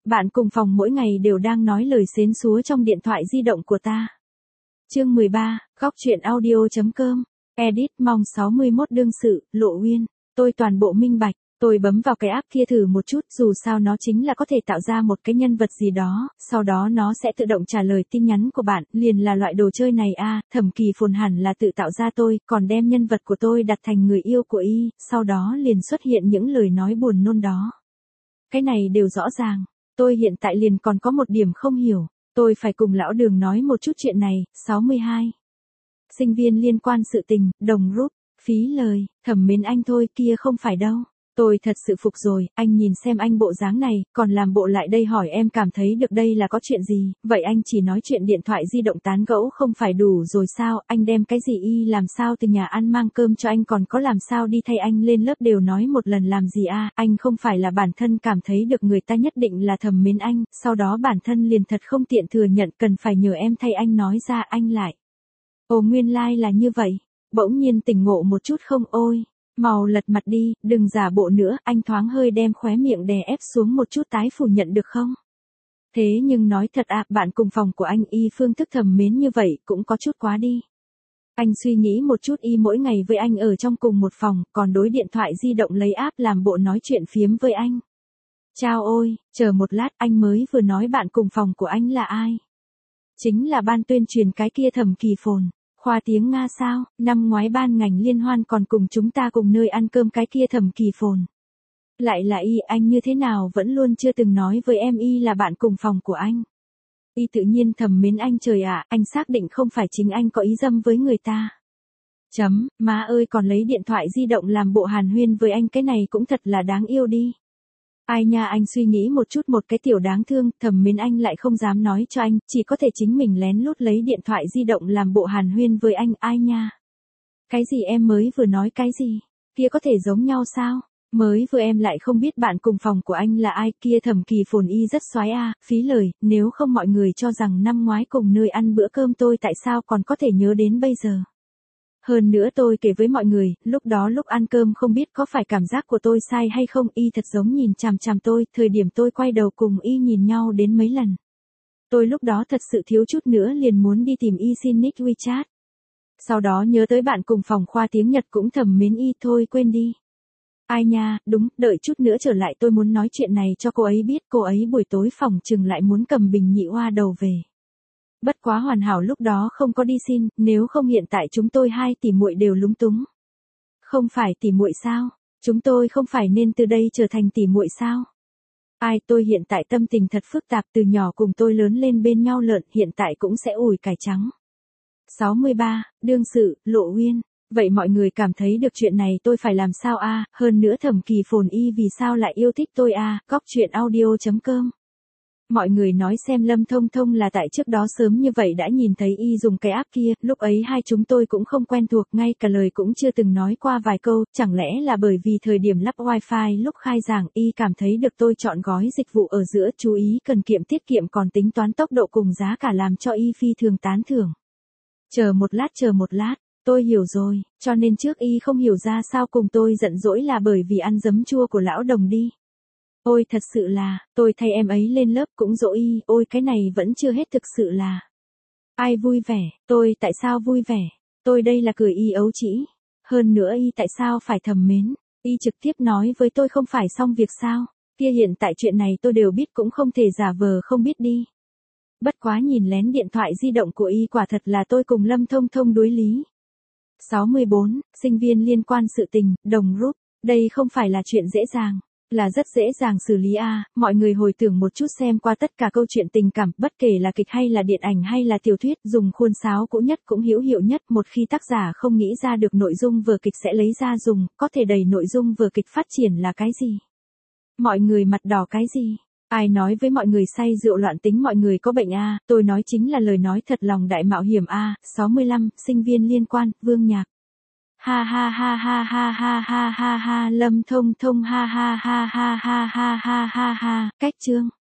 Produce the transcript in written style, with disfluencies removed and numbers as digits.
bạn cùng phòng mỗi ngày đều đang nói lời xến xúa trong điện thoại di động của ta. Chương 13, góc truyện audio.com, edit mong 61 đương sự, Lộ Uyên, tôi toàn bộ minh bạch. Tôi bấm vào cái app kia thử một chút, dù sao nó chính là có thể tạo ra một cái nhân vật gì đó, sau đó nó sẽ tự động trả lời tin nhắn của bạn, liền là loại đồ chơi này a. Thẩm Kỳ Phồn hẳn là tự tạo ra tôi, còn đem nhân vật của tôi đặt thành người yêu của y, sau đó liền xuất hiện những lời nói buồn nôn đó. Cái này đều rõ ràng, tôi hiện tại liền còn có một điểm không hiểu, tôi phải cùng lão Đường nói một chút chuyện này. 62. Sinh viên liên quan sự tình, đồng rút, phí lời, thầm mến anh thôi kia không phải đâu. Tôi thật sự phục rồi, anh nhìn xem anh bộ dáng này, còn làm bộ lại đây hỏi em cảm thấy được đây là có chuyện gì, vậy anh chỉ nói chuyện điện thoại di động tán gẫu không phải đủ rồi sao, anh đem cái gì y làm sao từ nhà ăn mang cơm cho anh còn có làm sao đi thay anh lên lớp đều nói một lần làm gì a, anh không phải là bản thân cảm thấy được người ta nhất định là thầm mến anh, sau đó bản thân liền thật không tiện thừa nhận cần phải nhờ em thay anh nói ra anh lại. Ồ nguyên lai là như vậy, bỗng nhiên tỉnh ngộ một chút không ôi. Màu lật mặt đi, đừng giả bộ nữa, anh thoáng hơi đem khóe miệng đè ép xuống một chút tái phủ nhận được không? Thế nhưng nói thật bạn cùng phòng của anh y phương thức thầm mến như vậy cũng có chút quá đi. Anh suy nghĩ một chút y mỗi ngày với anh ở trong cùng một phòng, còn đối điện thoại di động lấy app làm bộ nói chuyện phiếm với anh. Chao ôi, chờ một lát anh mới vừa nói bạn cùng phòng của anh là ai? Chính là ban tuyên truyền cái kia Thẩm Kỳ Phồn. Khoa tiếng Nga sao, năm ngoái ban ngành liên hoan còn cùng chúng ta cùng nơi ăn cơm cái kia Thẩm Kỳ Phồn. Lại là y, anh như thế nào vẫn luôn chưa từng nói với em y là bạn cùng phòng của anh. Y tự nhiên thầm mến anh trời ạ, anh xác định không phải chính anh có ý dâm với người ta. Má ơi còn lấy điện thoại di động làm bộ hàn huyên với anh cái này cũng thật là đáng yêu đi. Ai nha anh suy nghĩ một chút một cái tiểu đáng thương, thầm mến anh lại không dám nói cho anh, chỉ có thể chính mình lén lút lấy điện thoại di động làm bộ hàn huyên với anh, ai nha. Cái gì em mới vừa nói cái gì, kia có thể giống nhau sao, mới vừa em lại không biết bạn cùng phòng của anh là ai, kia Thẩm Kỳ Phồn y rất xoái phí lời, nếu không mọi người cho rằng năm ngoái cùng nơi ăn bữa cơm tôi tại sao còn có thể nhớ đến bây giờ. Hơn nữa tôi kể với mọi người, lúc đó lúc ăn cơm không biết có phải cảm giác của tôi sai hay không, y thật giống nhìn chằm chằm tôi, thời điểm tôi quay đầu cùng y nhìn nhau đến mấy lần. Tôi lúc đó thật sự thiếu chút nữa liền muốn đi tìm y xin nick WeChat. Sau đó nhớ tới bạn cùng phòng khoa tiếng Nhật cũng thầm mến y thôi quên đi. Ai nha, đúng, đợi chút nữa trở lại tôi muốn nói chuyện này cho cô ấy biết, cô ấy buổi tối phòng chừng lại muốn cầm bình nhị oa đầu về. Bất quá hoàn hảo lúc đó không có đi xin, nếu không hiện tại chúng tôi hai tỷ muội đều lúng túng. Không phải tỷ muội sao? Chúng tôi không phải nên từ đây trở thành tỷ muội sao? Ai tôi hiện tại tâm tình thật phức tạp từ nhỏ cùng tôi lớn lên bên nhau lợn hiện tại cũng sẽ ủi cải trắng. 63, đương sự, Lộ Uyên. Vậy mọi người cảm thấy được chuyện này tôi phải làm sao hơn nữa Thẩm Kỳ Phồn y vì sao lại yêu thích tôi góc truyện audio.com. Mọi người nói xem Lâm Thông Thông là tại trước đó sớm như vậy đã nhìn thấy y dùng cái app kia, lúc ấy hai chúng tôi cũng không quen thuộc, ngay cả lời cũng chưa từng nói qua vài câu, chẳng lẽ là bởi vì thời điểm lắp wifi lúc khai giảng y cảm thấy được tôi chọn gói dịch vụ ở giữa chú ý cần kiệm tiết kiệm còn tính toán tốc độ cùng giá cả làm cho y phi thường tán thưởng. Chờ một lát, tôi hiểu rồi, cho nên trước y không hiểu ra sao cùng tôi giận dỗi là bởi vì ăn giấm chua của lão Đồng đi. Ôi thật sự là, tôi thay em ấy lên lớp cũng dỗ y, ôi cái này vẫn chưa hết thực sự là. Ai vui vẻ, tôi tại sao vui vẻ, tôi đây là cười y ấu trĩ. Hơn nữa y tại sao phải thầm mến, y trực tiếp nói với tôi không phải xong việc sao, kia hiện tại chuyện này tôi đều biết cũng không thể giả vờ không biết đi. Bất quá nhìn lén điện thoại di động của y quả thật là tôi cùng Lâm Thông Thông đối lý. 64, sinh viên liên quan sự tình, đồng rút, đây không phải là chuyện dễ dàng. Là rất dễ dàng xử lý mọi người hồi tưởng một chút xem qua tất cả câu chuyện tình cảm, bất kể là kịch hay là điện ảnh hay là tiểu thuyết, dùng khuôn sáo cũ nhất cũng hữu hiệu nhất, một khi tác giả không nghĩ ra được nội dung vở kịch sẽ lấy ra dùng, có thể đẩy nội dung vở kịch phát triển là cái gì? Mọi người mặt đỏ cái gì? Ai nói với mọi người say rượu loạn tính mọi người có bệnh tôi nói chính là lời nói thật lòng đại mạo hiểm 65, sinh viên liên quan, Vương Nhạc. Ha ha ha ha ha ha ha ha ha Lâm Thông Thông ha ha ha ha ha ha ha ha ha, cách chương.